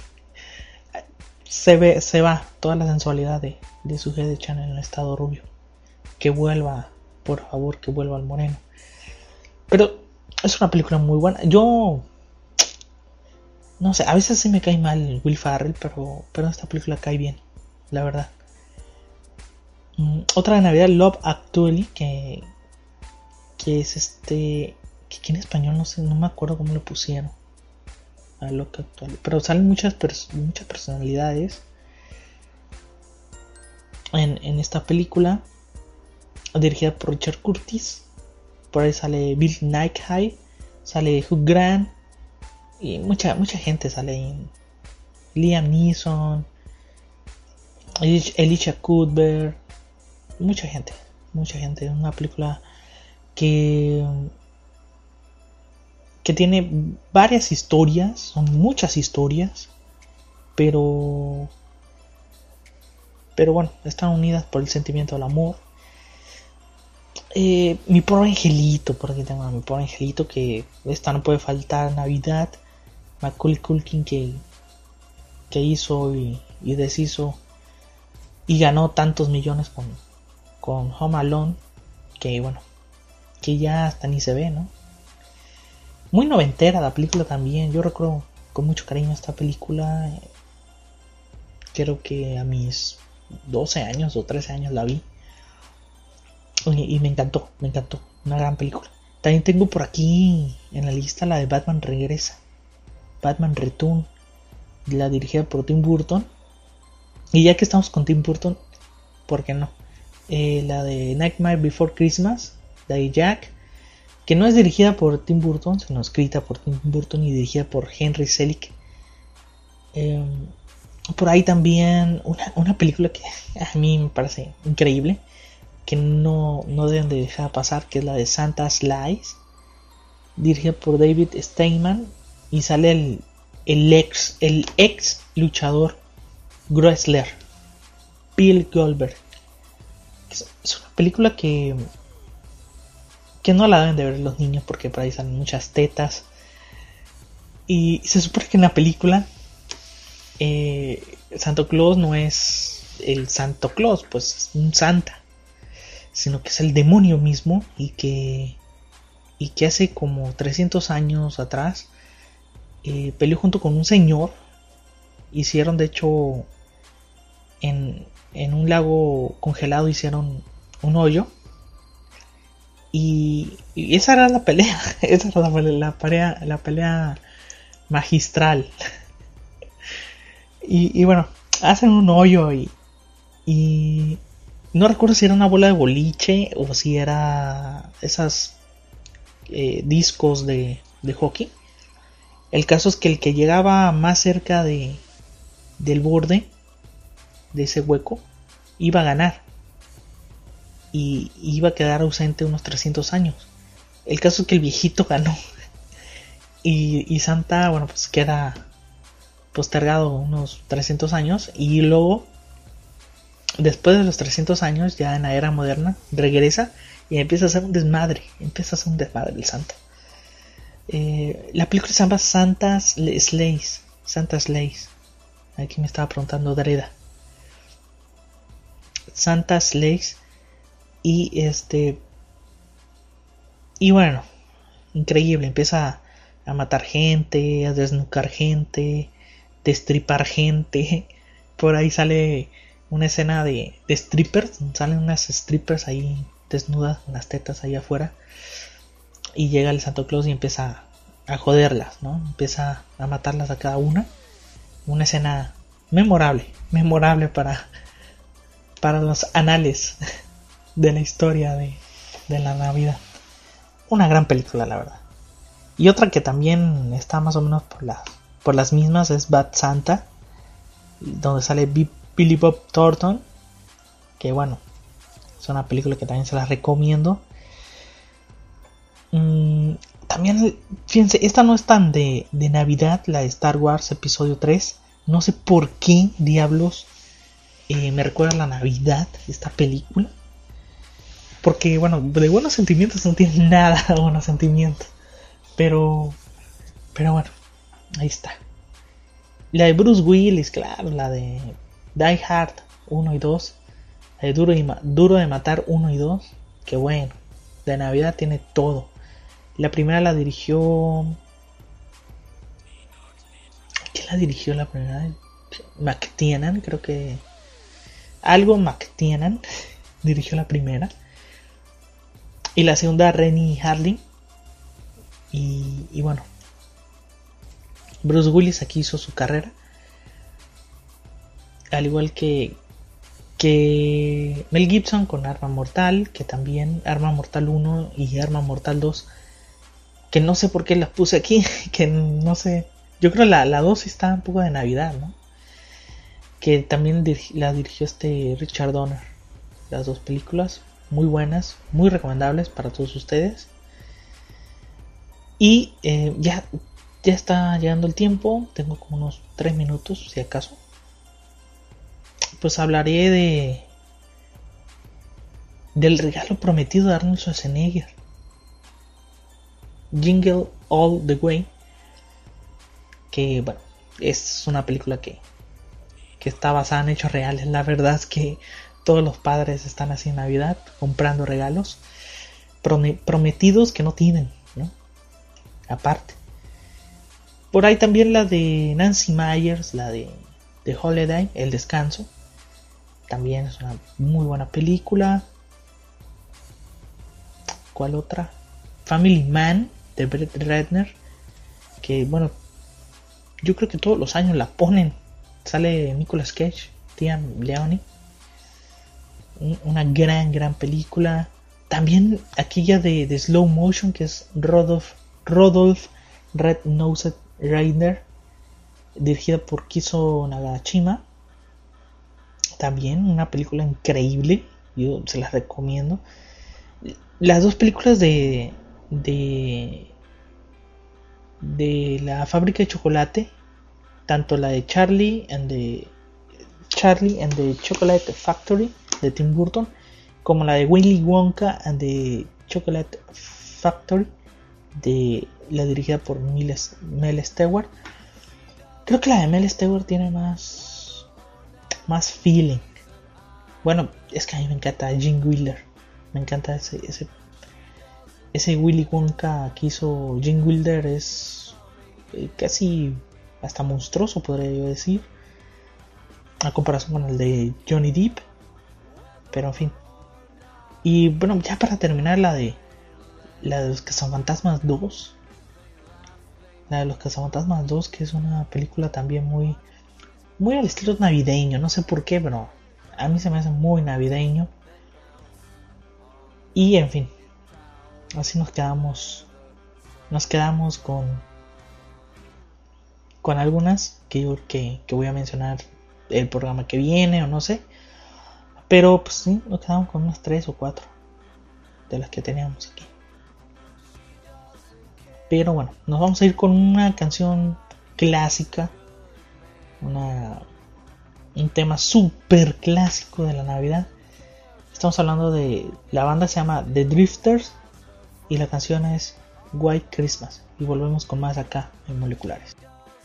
se va toda la sensualidad de su de Channel en estado rubio. Que vuelva, por favor, que vuelva al moreno. Pero es una película muy buena. Yo no sé, a veces sí me cae mal Will Ferrell, pero en esta película cae bien, la verdad. Otra de Navidad, Love Actually, que es que en español no sé, no me acuerdo cómo lo pusieron a Love Actually, pero salen muchas personalidades en esta película, dirigida por Richard Curtis. Por ahí sale Bill Nighy, sale Hugh Grant y mucha gente sale ahí. Liam Neeson, Elisha Cuthbert, mucha gente. Una película que tiene varias historias, son muchas historias, pero bueno, están unidas por el sentimiento del amor. Mi pobre angelito, por aquí tengo a mi pobre angelito, que esta no puede faltar. Navidad, Macaulay Culkin, que hizo y deshizo y ganó tantos millones con Home Alone, que bueno, que ya hasta ni se ve, ¿no? Muy noventera la película también. Yo recuerdo con mucho cariño esta película. Creo que a mis 12 años o 13 años la vi. Y me encantó. Una gran película. También tengo por aquí en la lista la de Batman Regresa. Batman Return. La dirigida por Tim Burton. Y ya que estamos con Tim Burton, ¿por qué no? La de Nightmare Before Christmas, de Jack, que no es dirigida por Tim Burton, sino escrita por Tim Burton y dirigida por Henry Selick. Por ahí también una película que a mí me parece increíble, que no deben de dejar pasar, que es la de Santa's Lies, dirigida por David Steinman, y sale el ex luchador Wrestler Bill Goldberg. Es una película que no la deben de ver los niños, porque por ahí salen muchas tetas. Y se supone que en la película Santa Claus no es el Santo Claus, pues es un Santa, sino que es el demonio mismo, y que hace como 300 años atrás peleó junto con un señor. Hicieron, de hecho, en un lago congelado, hicieron un hoyo. Y esa era la pelea. Esa era la pelea magistral. Y bueno, hacen un hoyo y no recuerdo si era una bola de boliche o si era esas discos de hockey. El caso es que el que llegaba más cerca del borde de ese hueco iba a ganar y iba a quedar ausente unos 300 años. El caso es que el viejito ganó y Santa, bueno, pues queda postergado unos 300 años, y luego después de los 300 años, ya en la era moderna, regresa y empieza a hacer un desmadre el Santa. La película se llama Santa's Slays. Aquí me estaba preguntando Dreda. Santa's Slays. Y bueno, increíble. Empieza a matar gente, a desnucar gente, destripar gente. Por ahí sale una escena de strippers. Salen unas strippers ahí desnudas, con las tetas ahí afuera. Y llega el Santa Claus y empieza a joderlas, ¿no? Empieza a matarlas a cada una. Una escena memorable para los anales de la historia de la Navidad. Una gran película, la verdad. Y otra que también está más o menos por las mismas es Bad Santa, donde sale Billy Bob Thornton, que bueno, es una película que también se la recomiendo. También, fíjense, esta no es tan de Navidad, la de Star Wars Episodio 3. No sé por qué diablos me recuerda a la Navidad esta película. Porque, bueno, de buenos sentimientos no tiene nada de buenos sentimientos. Pero bueno, ahí está. La de Bruce Willis, claro, la de Die Hard 1 y 2. La de Duro de Matar 1 y 2. Que bueno, de Navidad tiene todo. La primera la dirigió... ¿Quién la dirigió la primera? McTiernan, creo que... Algo McTiernan dirigió la primera. Y la segunda, Rennie Harlin. Y bueno, Bruce Willis aquí hizo su carrera. Al igual que Mel Gibson con Arma Mortal. Que también Arma Mortal 1 y Arma Mortal 2. Que no sé por qué las puse aquí. Que no sé. Yo creo la 2 sí está un poco de Navidad, ¿no? Que también la dirigió Richard Donner. Las dos películas muy buenas, muy recomendables para todos ustedes. Y ya está llegando el tiempo. Tengo como unos 3 minutos, si acaso. Pues hablaré del regalo prometido de Arnold Schwarzenegger. Jingle All the Way. Que bueno, es una película que está basada en hechos reales. La verdad es que todos los padres están así en Navidad comprando regalos prometidos que no tienen, ¿no? Aparte. Por ahí también la de Nancy Meyers, la de Holiday, El Descanso. También es una muy buena película. ¿Cuál otra? Family Man, de Brett Ratner. Que bueno, yo creo que todos los años la ponen. Sale Nicolas Cage, Tian Leone. Una gran película. También aquella de Slow Motion, que es Rodolph Red-Nosed Reindeer, dirigida por Kizo Nagashima. También una película increíble, yo se las recomiendo. Las dos películas de la fábrica de chocolate, tanto la de Charlie and the Chocolate Factory de Tim Burton, como la de Willy Wonka and the Chocolate Factory, la dirigida por Mel Stewart. Creo que la de Mel Stewart tiene más feeling. Bueno, es que a mí me encanta Gene Wilder. Me encanta ese Willy Wonka que hizo Gene Wilder. Es casi hasta monstruoso, podría yo decir, a comparación con el de Johnny Depp. Pero en fin. Y bueno, ya para terminar, la de los Cazafantasmas 2. La de los Cazafantasmas 2, que es una película también muy al estilo navideño. No sé por qué, pero a mí se me hace muy navideño. Y en fin, así nos quedamos con algunas que yo que voy a mencionar el programa que viene, o no sé. Pero pues sí, nos quedamos con unas 3 o 4 de las que teníamos aquí. Pero bueno, nos vamos a ir con una canción clásica, un tema súper clásico de la Navidad. Estamos hablando de... La banda se llama The Drifters y la canción es White Christmas. Y volvemos con más acá en Moleculares.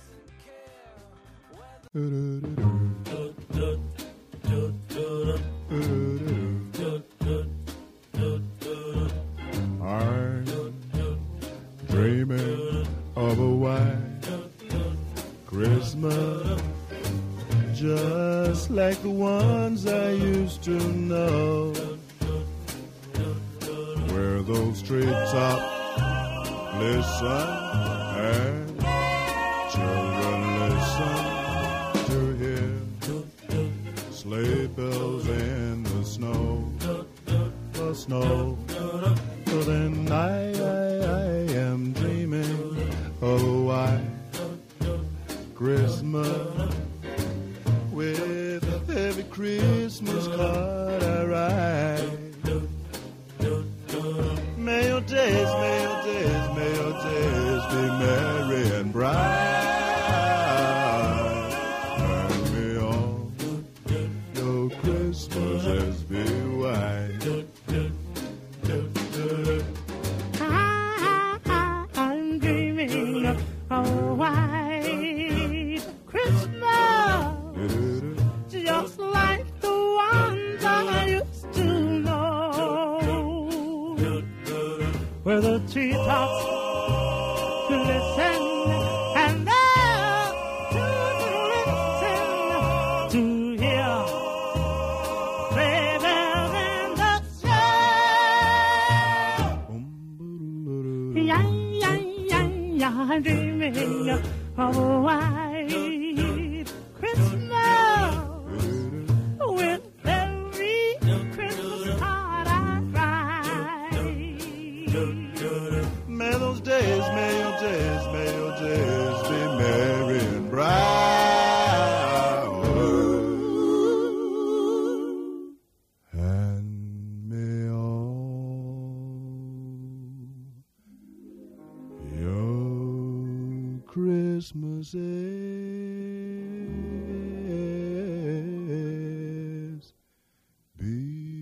I'm dreaming of a white Christmas, just like the ones I used to know, where those treetops listen and children listen to hear sleigh bells in the snow. So then I am dreaming of a white Christmas, with every Christmas card I write. May your days be merry and bright, and may all your Christmases be white. treetops to listen and love to listen to hear ravens in the snow. Yeah, yeah, yeah, yeah, I'm dreaming of a white Christmas with every Christmas card I write. May those days, may your days, may your days be merry and bright. And may all your Christmases be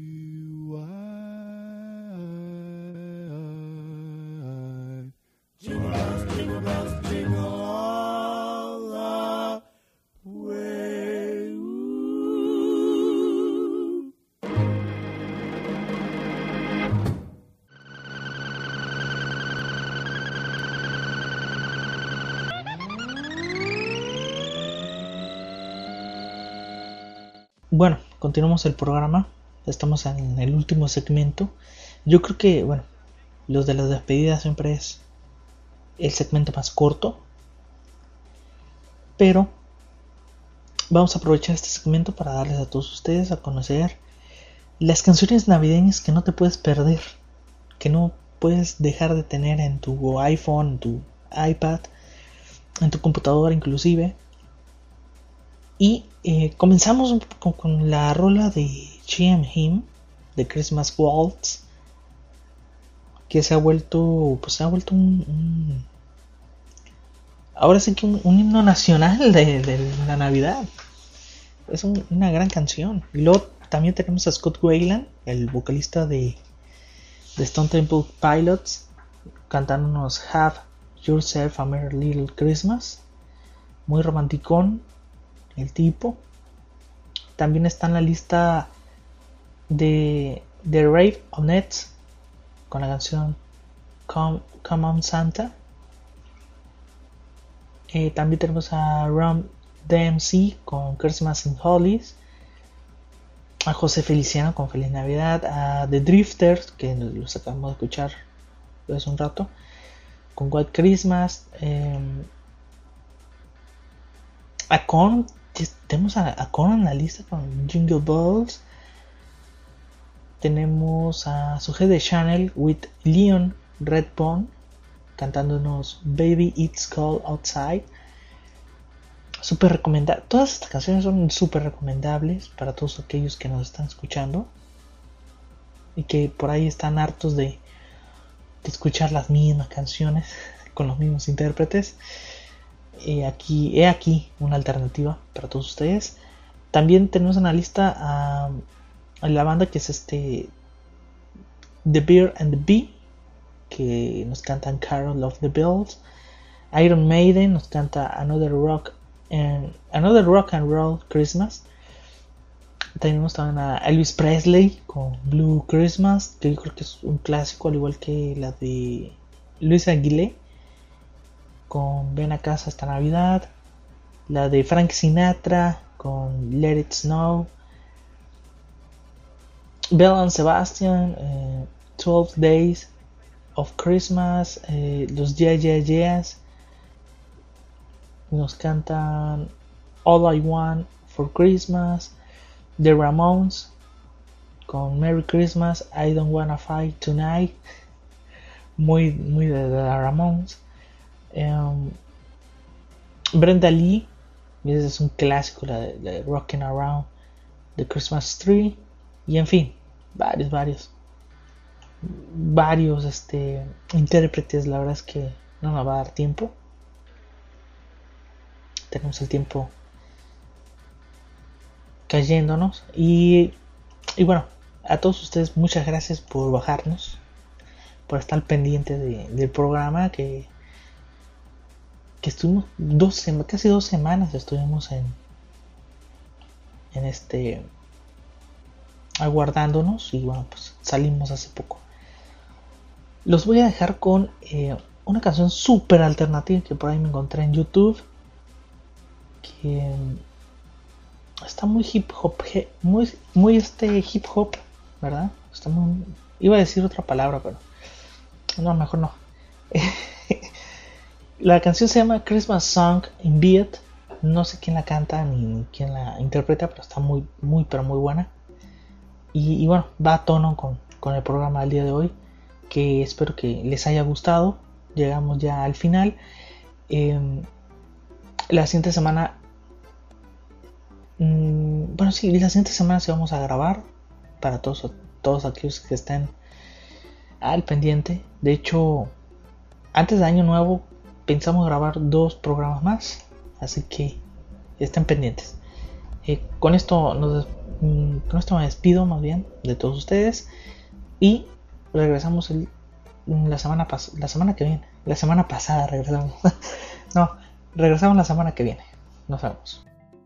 white. Jingle bells, jingle all the way. Ooh. Bueno, continuamos el programa. Estamos en el último segmento. Yo creo que, bueno, los de las despedidas siempre es el segmento más corto. Pero vamos a aprovechar este segmento para darles a todos ustedes a conocer las canciones navideñas que no te puedes perder, que no puedes dejar de tener en tu iPhone, en tu iPad, en tu computadora inclusive. Y comenzamos con la rola de G.M. Him, de Christmas Waltz, que se ha vuelto ahora sí que un himno nacional de la Navidad. Es una gran canción. Y luego también tenemos a Scott Weiland, el vocalista de Stone Temple Pilots, cantándonos Have Yourself a Merry Little Christmas. Muy romanticón el tipo. También está en la lista de Rave Onets con la canción Come On Santa. También tenemos a Rum DMC con Christmas in Hollies, a José Feliciano con Feliz Navidad, a The Drifters, que los acabamos de escuchar hace un rato, con White Christmas, a Korn. Tenemos a Korn en la lista con Jingle Bells. Tenemos a Suje de Chanel with Leon Redbone cantándonos Baby It's Cold Outside. Súper recomendable. Todas estas canciones son súper recomendables para todos aquellos que nos están escuchando y que por ahí están hartos de escuchar las mismas canciones con los mismos intérpretes. He aquí una alternativa para todos ustedes. También tenemos en la lista a la banda que es The Bear and the Bee, que nos cantan Carol of the Bells. Iron Maiden nos canta Another Rock and Roll Christmas. Tenemos también a Elvis Presley con Blue Christmas, que yo creo que es un clásico, al igual que la de Luis Aguilé con Ven a casa esta Navidad. La de Frank Sinatra con Let It Snow. Belle and Sebastian, 12 Days of Christmas. Los Yeah Yeah Yeahs nos cantan All I Want for Christmas. The Ramones con Merry Christmas, I Don't Wanna Fight Tonight. Muy de la Ramones. Brenda Lee, ese es un clásico, la de Rockin' Around the Christmas Tree. Y en fin, varios intérpretes. La verdad es que no nos va a dar tiempo. Tenemos el tiempo cayéndonos. Y bueno, a todos ustedes muchas gracias por bajarnos, por estar pendiente del programa que estuvimos casi 2 semanas estuvimos en aguardándonos, y bueno, pues salimos hace poco. Los voy a dejar con una canción súper alternativa que por ahí me encontré en YouTube, que está muy hip hop, muy hip hop, ¿verdad? Está muy, iba a decir otra palabra, pero no, mejor no. La canción se llama Christmas Song in Beat. No sé quién la canta ni quién la interpreta, pero está muy pero muy buena. Y bueno, va a tono con el programa del día de hoy, que espero que les haya gustado. Llegamos ya al final. La siguiente semana, la siguiente semana sí vamos a grabar para todos aquellos que estén al pendiente. De hecho, antes de Año Nuevo pensamos grabar 2 programas más, así que estén pendientes. Con esto me despido más bien de todos ustedes y regresamos la semana que viene. La semana pasada regresamos. No, regresamos la semana que viene. Nos vemos.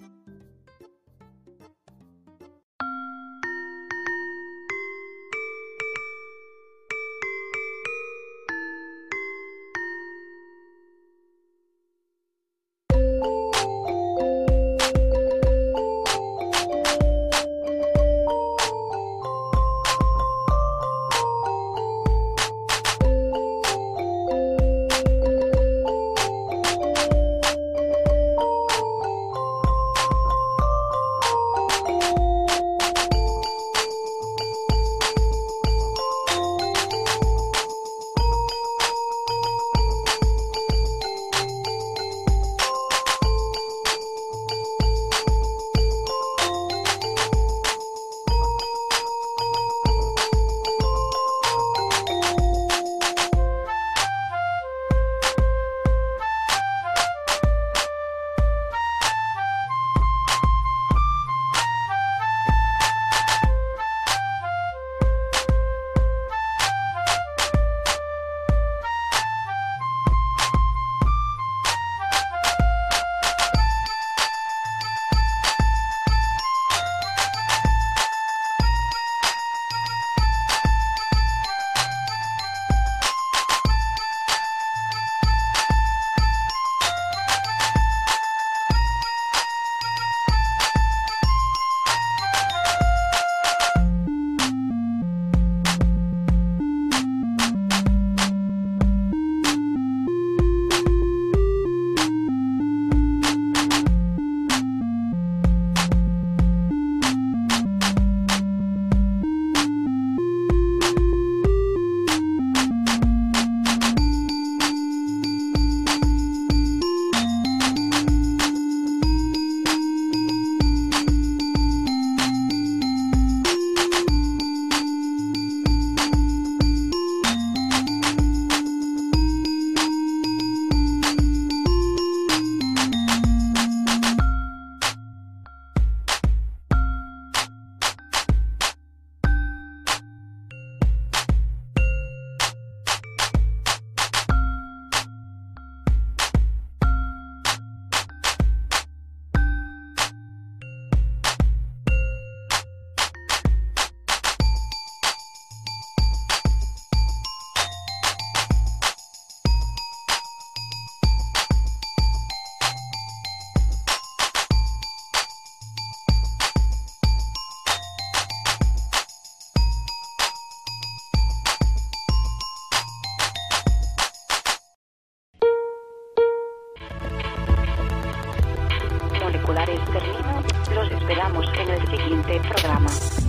Los esperamos en el siguiente programa.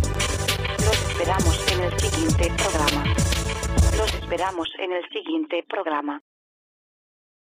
Los esperamos en el siguiente programa. Los esperamos en el siguiente programa.